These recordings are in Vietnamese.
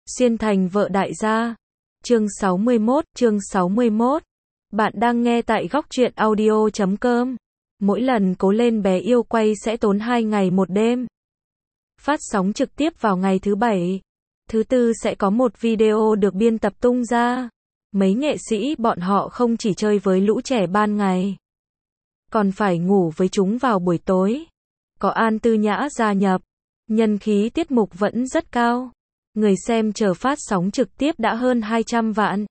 Xuyên thành vợ đại gia. Chương 61. Bạn đang nghe tại góc truyện audio.com. Mỗi lần Cố Lên Bé Yêu quay sẽ tốn 2 ngày 1 đêm. Phát sóng trực tiếp vào ngày thứ Bảy. Thứ Tư sẽ có một video được biên tập tung ra. Mấy nghệ sĩ bọn họ không chỉ chơi với lũ trẻ ban ngày, còn phải ngủ với chúng vào buổi tối. Có An Tư Nhã gia nhập, nhân khí tiết mục vẫn rất cao. Người xem chờ phát sóng trực tiếp đã hơn 200 vạn.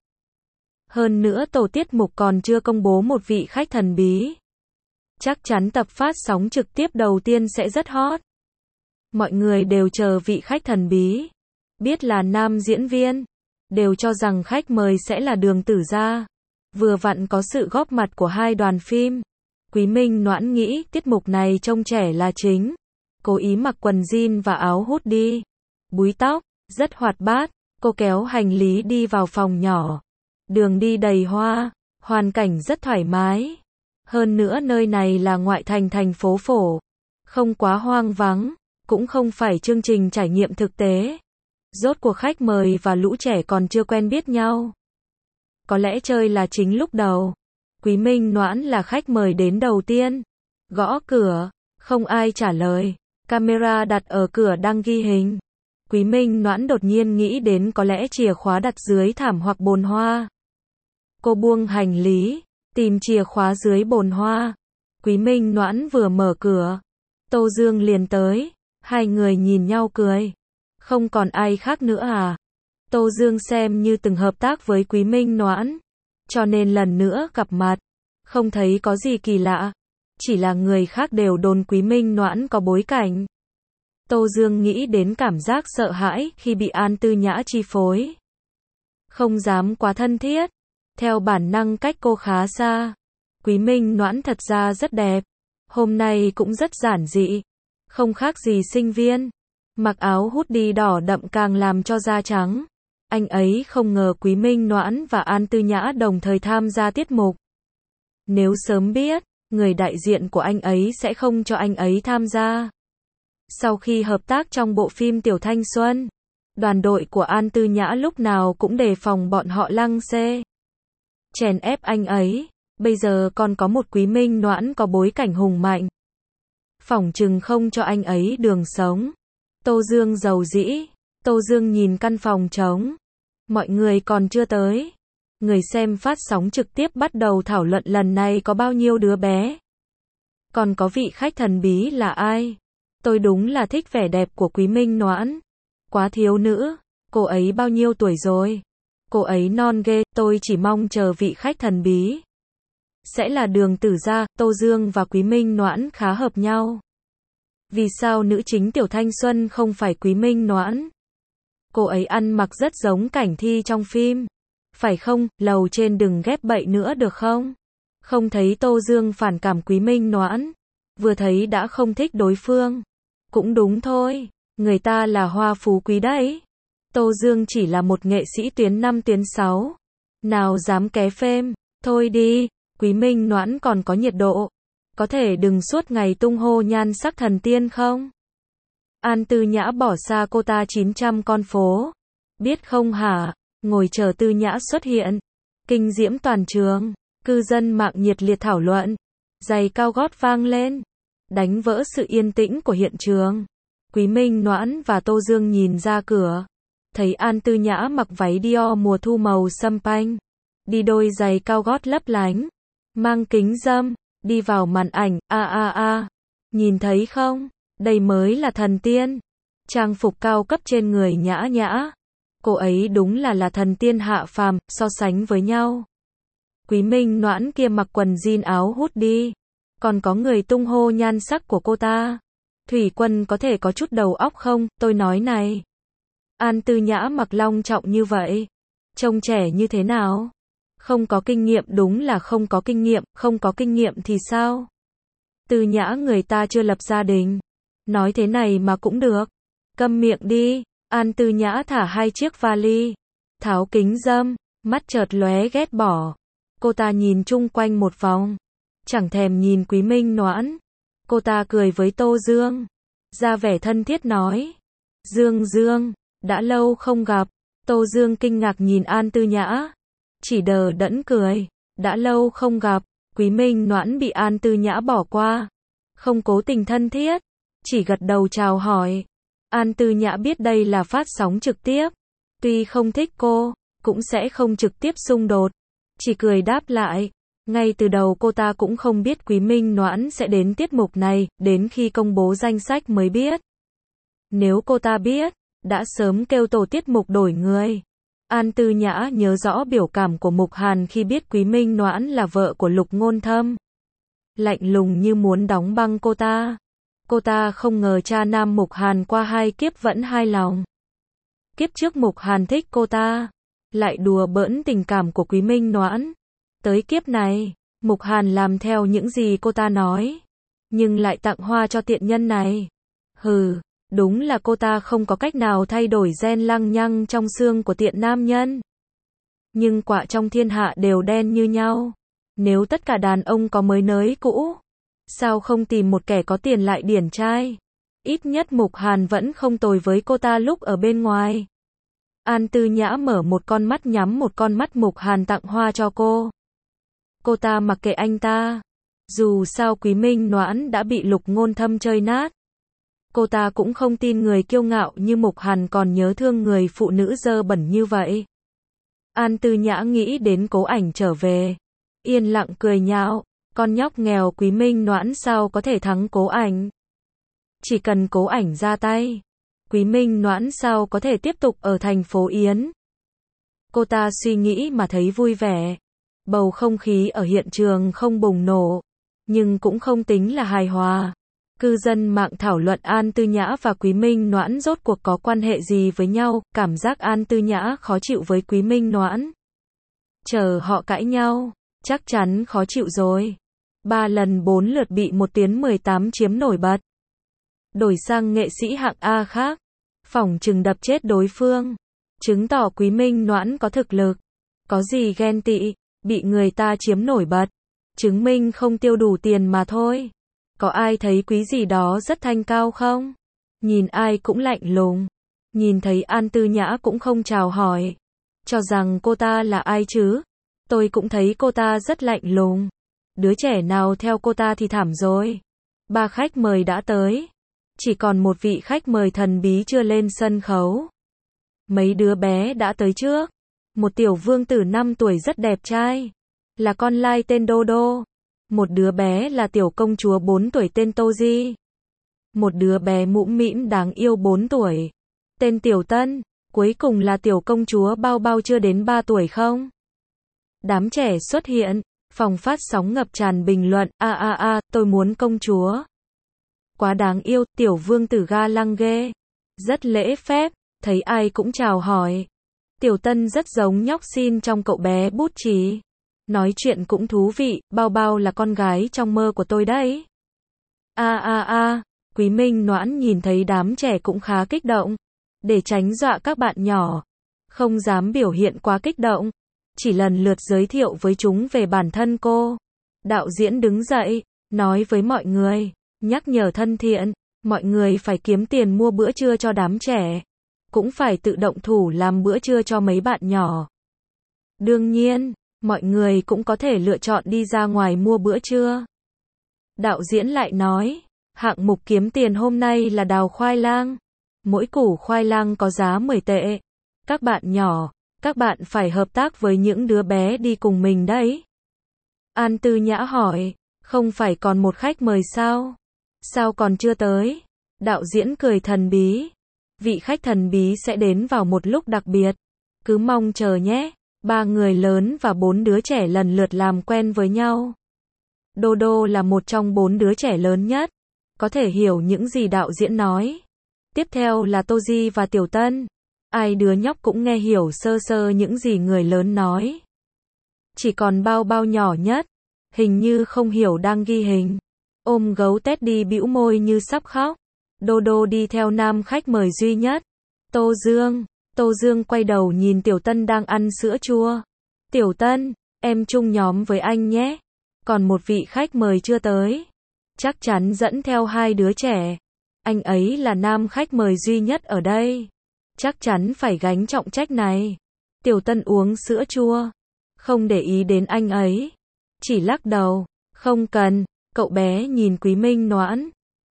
Hơn nữa tổ tiết mục còn chưa công bố một vị khách thần bí. Chắc chắn tập phát sóng trực tiếp đầu tiên sẽ rất hot. Mọi người đều chờ vị khách thần bí. Biết là nam diễn viên, đều cho rằng khách mời sẽ là Đường Tử Gia. Vừa vặn có sự góp mặt của hai đoàn phim. Quý Minh Noãn nghĩ tiết mục này trông trẻ là chính. Cố ý mặc quần jean và áo hoodie, búi tóc, rất hoạt bát. Cô kéo hành lý đi vào phòng nhỏ. Đường đi đầy hoa, hoàn cảnh rất thoải mái. Hơn nữa nơi này là ngoại thành thành phố phổ, không quá hoang vắng, cũng không phải chương trình trải nghiệm thực tế. Rốt cuộc khách mời và lũ trẻ còn chưa quen biết nhau. Có lẽ chơi là chính lúc đầu. Quý Minh Noãn là khách mời đến đầu tiên. Gõ cửa, không ai trả lời. Camera đặt ở cửa đang ghi hình. Quý Minh Noãn đột nhiên nghĩ đến có lẽ chìa khóa đặt dưới thảm hoặc bồn hoa. Cô buông hành lý, tìm chìa khóa dưới bồn hoa. Quý Minh Noãn vừa mở cửa, Tô Dương liền tới. Hai người nhìn nhau cười. Không còn ai khác nữa à? Tô Dương xem như từng hợp tác với Quý Minh Noãn, cho nên lần nữa gặp mặt, không thấy có gì kỳ lạ. Chỉ là người khác đều đồn Quý Minh Noãn có bối cảnh. Tô Dương nghĩ đến cảm giác sợ hãi khi bị An Tư Nhã chi phối. Không dám quá thân thiết. Theo bản năng cách cô khá xa. Quý Minh Noãn thật ra rất đẹp. Hôm nay cũng rất giản dị. Không khác gì sinh viên. Mặc áo hoodie đỏ đậm càng làm cho da trắng. Anh ấy không ngờ Quý Minh Noãn và An Tư Nhã đồng thời tham gia tiết mục. Nếu sớm biết, người đại diện của anh ấy sẽ không cho anh ấy tham gia. Sau khi hợp tác trong bộ phim Tiểu Thanh Xuân, đoàn đội của An Tư Nhã lúc nào cũng đề phòng bọn họ lăng xê, chèn ép anh ấy. Bây giờ còn có một Quý Minh Noãn có bối cảnh hùng mạnh, phỏng chừng không cho anh ấy đường sống. Tô Dương giàu dĩ. Tô Dương nhìn căn phòng trống. Mọi người còn chưa tới. Người xem phát sóng trực tiếp bắt đầu thảo luận lần này có bao nhiêu đứa bé. Còn có vị khách thần bí là ai? Tôi đúng là thích vẻ đẹp của Quý Minh Noãn. Quá thiếu nữ. Cô ấy bao nhiêu tuổi rồi? Cô ấy non ghê. Tôi chỉ mong chờ vị khách thần bí sẽ là Đường Tử Gia. Tô Dương và Quý Minh Noãn khá hợp nhau. Vì sao nữ chính Tiểu Thanh Xuân không phải Quý Minh Noãn? Cô ấy ăn mặc rất giống Cảnh Thi trong phim. Phải không? Lầu trên đừng ghép bậy nữa được không? Không thấy Tô Dương phản cảm Quý Minh Noãn, vừa thấy đã không thích đối phương. Cũng đúng thôi, người ta là hoa phú quý đấy. Tô Dương chỉ là một nghệ sĩ tuyến 5 tuyến 6. Nào dám ké phêm. Thôi đi, Quý Minh Noãn còn có nhiệt độ. Có thể đừng suốt ngày tung hô nhan sắc thần tiên không? An Tư Nhã bỏ xa cô ta 900 con phố. Biết không hả? Ngồi chờ Tư Nhã xuất hiện. Kinh diễm toàn trường. Cư dân mạng nhiệt liệt thảo luận. Giày cao gót vang lên, đánh vỡ sự yên tĩnh của hiện trường. Quý Minh Noãn và Tô Dương nhìn ra cửa. Thấy An Tư Nhã mặc váy Dior mùa thu màu sâm panh. Đi đôi giày cao gót lấp lánh. Mang kính râm. Đi vào màn ảnh. Nhìn thấy không? Đây mới là thần tiên. Trang phục cao cấp trên người nhã nhã. Cô ấy đúng là thần tiên hạ phàm, so sánh với nhau. Quý Minh Noãn kia mặc quần jean áo hoodie. Còn có người tung hô nhan sắc của cô ta. Thủy Quân có thể có chút đầu óc không? Tôi nói này. An Tư Nhã mặc long trọng như vậy, trông trẻ như thế nào? Không có kinh nghiệm đúng là không có kinh nghiệm. Không có kinh nghiệm thì sao? Tư Nhã người ta chưa lập gia đình. Nói thế này mà cũng được. Câm miệng đi. An Tư Nhã thả 2 chiếc vali, tháo kính râm, mắt chợt lóe ghét bỏ. Cô ta nhìn chung quanh một vòng, chẳng thèm nhìn Quý Minh Noãn. Cô ta cười với Tô Dương, ra vẻ thân thiết nói. Dương, đã lâu không gặp, Tô Dương kinh ngạc nhìn An Tư Nhã, chỉ đờ đẫn cười, đã lâu không gặp, Quý Minh Noãn bị An Tư Nhã bỏ qua, không cố tình thân thiết, chỉ gật đầu chào hỏi. An Tư Nhã biết đây là phát sóng trực tiếp, tuy không thích cô, cũng sẽ không trực tiếp xung đột, chỉ cười đáp lại. Ngay từ đầu cô ta cũng không biết Quý Minh Noãn sẽ đến tiết mục này, đến khi công bố danh sách mới biết. Nếu cô ta biết, đã sớm kêu tổ tiết mục đổi người. An Tư Nhã nhớ rõ biểu cảm của Mục Hàn khi biết Quý Minh Noãn là vợ của Lục Ngôn Thâm. Lạnh lùng như muốn đóng băng cô ta. Cô ta không ngờ cha nam Mục Hàn qua 2 kiếp vẫn hài lòng. Kiếp trước Mục Hàn thích cô ta, lại đùa bỡn tình cảm của Quý Minh Noãn. Tới kiếp này, Mục Hàn làm theo những gì cô ta nói, nhưng lại tặng hoa cho tiện nhân này. Hừ, đúng là cô ta không có cách nào thay đổi gen lăng nhăng trong xương của tiện nam nhân. Nhưng quả trong thiên hạ đều đen như nhau. Nếu tất cả đàn ông có mới nới cũ, sao không tìm một kẻ có tiền lại điển trai? Ít nhất Mục Hàn vẫn không tồi với cô ta lúc ở bên ngoài. An Tư Nhã mở một con mắt nhắm một con mắt Mục Hàn tặng hoa cho cô. Cô ta mặc kệ anh ta. Dù sao Quý Minh Noãn đã bị Lục Ngôn Thâm chơi nát. Cô ta cũng không tin người kiêu ngạo như Mục Hàn còn nhớ thương người phụ nữ dơ bẩn như vậy. An Tư Nhã nghĩ đến Cố Ảnh trở về, yên lặng cười nhạo, con nhóc nghèo Quý Minh Noãn sao có thể thắng Cố Ảnh. Chỉ cần Cố Ảnh ra tay, Quý Minh Noãn sao có thể tiếp tục ở thành phố Yến. Cô ta suy nghĩ mà thấy vui vẻ. Bầu không khí ở hiện trường không bùng nổ, nhưng cũng không tính là hài hòa. Cư dân mạng thảo luận An Tư Nhã và Quý Minh Noãn rốt cuộc có quan hệ gì với nhau, cảm giác An Tư Nhã khó chịu với Quý Minh Noãn. Chờ họ cãi nhau, chắc chắn khó chịu rồi. 3 lần 4 lượt bị một tiếng 18 chiếm nổi bật. Đổi sang nghệ sĩ hạng A khác, phỏng chừng đập chết đối phương. Chứng tỏ Quý Minh Noãn có thực lực. Có gì ghen tị, bị người ta chiếm nổi bật. Chứng minh không tiêu đủ tiền mà thôi. Có ai thấy quý gì đó rất thanh cao không? Nhìn ai cũng lạnh lùng. Nhìn thấy An Tư Nhã cũng không chào hỏi. Cho rằng cô ta là ai chứ? Tôi cũng thấy cô ta rất lạnh lùng. Đứa trẻ nào theo cô ta thì thảm rồi. 3 khách mời đã tới. Chỉ còn một vị khách mời thần bí chưa lên sân khấu. Mấy đứa bé đã tới trước. Một tiểu vương tử 5 tuổi rất đẹp trai. Là con lai tên Đô Đô. Một đứa bé là tiểu công chúa 4 tuổi tên Tô Di. Một đứa bé mũm mĩm đáng yêu 4 tuổi. Tên Tiểu Tân. Cuối cùng là tiểu công chúa Bao Bao chưa đến 3 tuổi không? Đám trẻ xuất hiện. Phòng phát sóng ngập tràn bình luận. Tôi muốn công chúa. Quá đáng yêu, tiểu vương tử ga lăng ghê. Rất lễ phép, thấy ai cũng chào hỏi. Tiểu Tân rất giống nhóc xin trong cậu bé bút chì. Nói chuyện cũng thú vị, Bao Bao là con gái trong mơ của tôi đấy. Quý Minh Noãn nhìn thấy đám trẻ cũng khá kích động. Để tránh dọa các bạn nhỏ, không dám biểu hiện quá kích động. Chỉ lần lượt giới thiệu với chúng về bản thân cô. Đạo diễn đứng dậy, nói với mọi người, nhắc nhở thân thiện, mọi người phải kiếm tiền mua bữa trưa cho đám trẻ. Cũng phải tự động thủ làm bữa trưa cho mấy bạn nhỏ. Đương nhiên, mọi người cũng có thể lựa chọn đi ra ngoài mua bữa trưa. Đạo diễn lại nói, hạng mục kiếm tiền hôm nay là đào khoai lang. Mỗi củ khoai lang có giá 10 tệ. Các bạn nhỏ, các bạn phải hợp tác với những đứa bé đi cùng mình đấy. An Tư Nhã hỏi, không phải còn một khách mời sao? Sao còn chưa tới? Đạo diễn cười thần bí. Vị khách thần bí sẽ đến vào một lúc đặc biệt. Cứ mong chờ nhé. 3 người lớn và 4 đứa trẻ lần lượt làm quen với nhau. Đô Đô là một trong 4 đứa trẻ lớn nhất. Có thể hiểu những gì đạo diễn nói. Tiếp theo là Tô Di và Tiểu Tân. Ai đứa nhóc cũng nghe hiểu sơ sơ những gì người lớn nói. Chỉ còn Bao Bao nhỏ nhất. Hình như không hiểu đang ghi hình. Ôm gấu Teddy bĩu môi như sắp khóc. Đô Đô đi theo nam khách mời duy nhất. Tô Dương. Tô Dương quay đầu nhìn Tiểu Tân đang ăn sữa chua. Tiểu Tân, em chung nhóm với anh nhé. Còn một vị khách mời chưa tới. Chắc chắn dẫn theo 2 đứa trẻ. Anh ấy là nam khách mời duy nhất ở đây. chắc chắn phải gánh trọng trách này. Tiểu Tân uống sữa chua, không để ý đến anh ấy, chỉ lắc đầu, không cần. Cậu bé nhìn Quý Minh Noãn.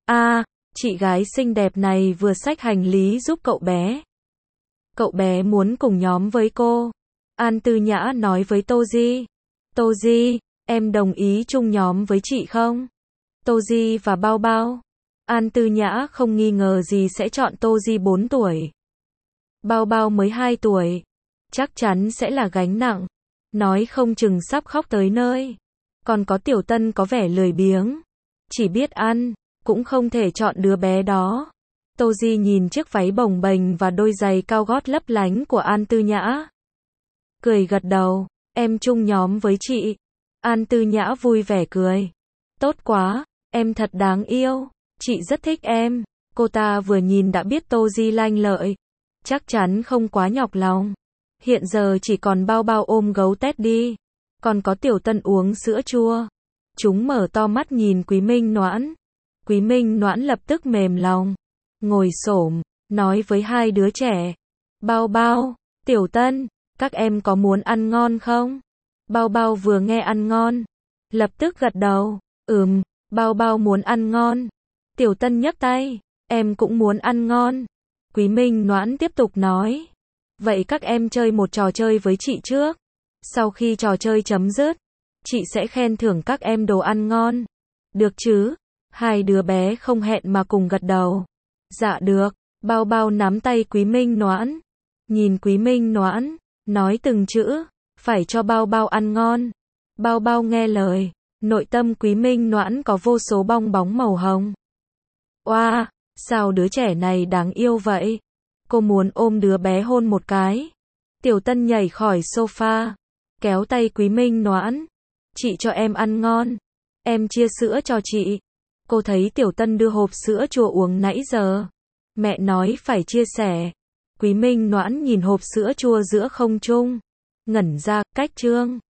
Chị gái xinh đẹp này vừa xách hành lý giúp cậu bé. Cậu bé muốn cùng nhóm với cô. An Tư Nhã nói với Tô Di. Tô Di, em đồng ý chung nhóm với chị không? Tô Di và Bao Bao. An Tư Nhã không nghi ngờ gì sẽ chọn Tô Di 4 tuổi. Bao Bao mới 2 tuổi. Chắc chắn sẽ là gánh nặng. Nói không chừng sắp khóc tới nơi. Còn có Tiểu Tân có vẻ lười biếng. Chỉ biết ăn, cũng không thể chọn đứa bé đó. Tô Di nhìn chiếc váy bồng bềnh và đôi giày cao gót lấp lánh của An Tư Nhã. Cười gật đầu, em chung nhóm với chị. An Tư Nhã vui vẻ cười. Tốt quá, em thật đáng yêu. Chị rất thích em. Cô ta vừa nhìn đã biết Tô Di lanh lợi. Chắc chắn không quá nhọc lòng. Hiện giờ chỉ còn Bao Bao ôm gấu Teddy. Còn có Tiểu Tân uống sữa chua. Chúng mở to mắt nhìn Quý Minh Noãn. Quý Minh Noãn lập tức mềm lòng. Ngồi xổm, nói với hai đứa trẻ. Bao Bao, Tiểu Tân, các em có muốn ăn ngon không? Bao Bao vừa nghe ăn ngon, lập tức gật đầu. Bao Bao muốn ăn ngon. Tiểu Tân nhấc tay. Em cũng muốn ăn ngon. Quý Minh Noãn tiếp tục nói. Vậy các em chơi một trò chơi với chị trước. Sau khi trò chơi chấm dứt, chị sẽ khen thưởng các em đồ ăn ngon. Được chứ? Hai đứa bé không hẹn mà cùng gật đầu. Dạ được. Bao Bao nắm tay Quý Minh Noãn. Nhìn Quý Minh Noãn, nói từng chữ. Phải cho Bao Bao ăn ngon. Bao Bao nghe lời. Nội tâm Quý Minh Noãn có vô số bong bóng màu hồng. Oa, sao đứa trẻ này đáng yêu vậy? Cô muốn ôm đứa bé hôn một cái. Tiểu Tân nhảy khỏi sofa, kéo tay Quý Minh Noãn. Chị cho em ăn ngon. Em chia sữa cho chị. Cô thấy Tiểu Tân đưa hộp sữa chua uống nãy giờ. Mẹ nói phải chia sẻ. Quý Minh Noãn nhìn hộp sữa chua giữa không trung. Ngẩn ra, cách chương.